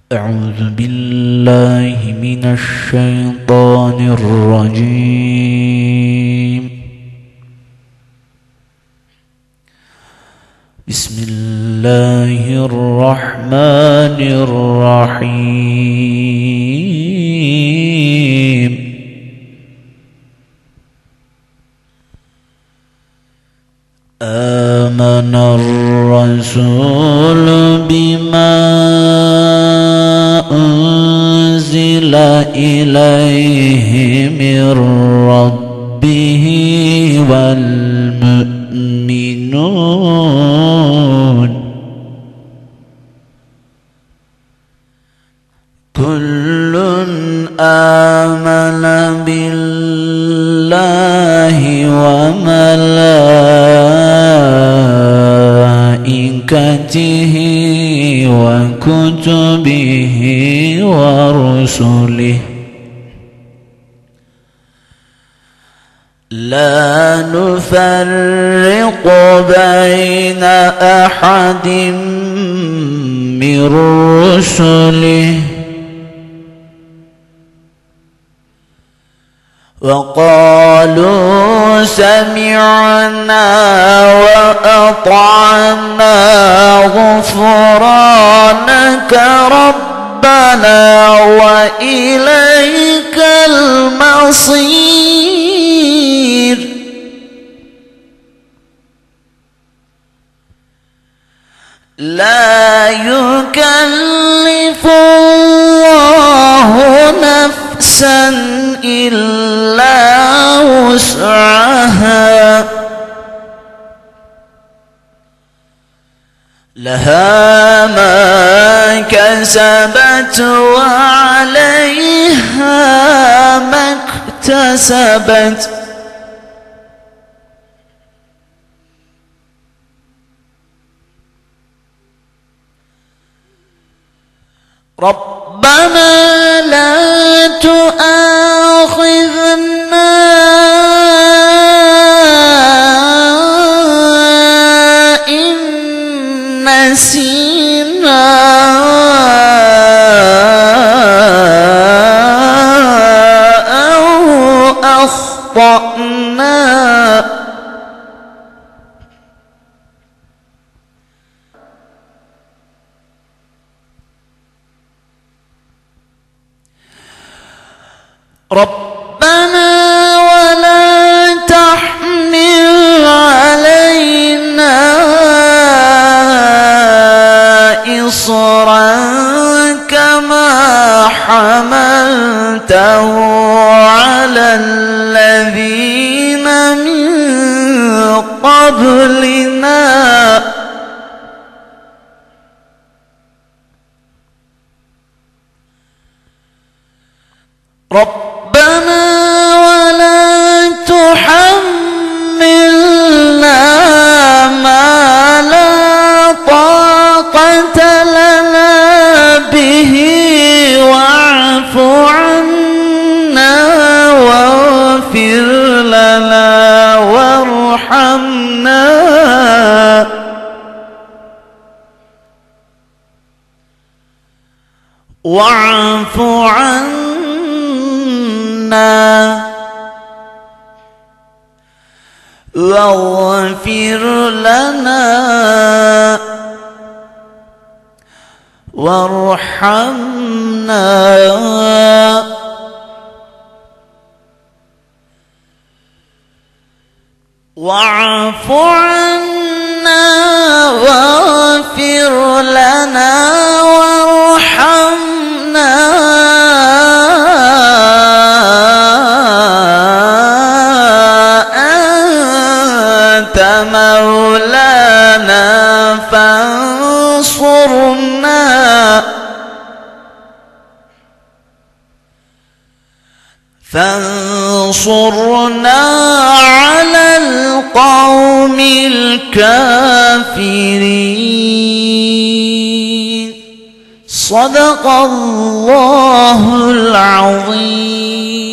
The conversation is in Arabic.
أعوذ بالله من الشيطان الرجيم. بسم الله الرحمن الرحيم. آمن الرسول بما أنزل إليه من ربه والمؤمنون كل آمن بالله وملائكته وكتبه ورسله لا نفرق بين أحد من رسله وقالوا سمعنا وأطعنا غفرانك ربنا وإليك المصير. لا يكلف الله نفسا إلا وسعها لها ما كسبت وعليها ما اكتسبت ربنا لا تؤاخذنا إن نسينا أو أخطأنا ربنا ولا تحمل علينا إصرا كما حملته على الذين من قبلنا ربنا ولا تحملنا ما لا طاقة لنا به واعف عنا واغفر لنا وارحمنا واعف عنا واغفر لنا وارحمنا واعف عنا واغفر لنا وارحمنا مولانا فانصرنا على القوم الكافرين. صدق الله العظيم.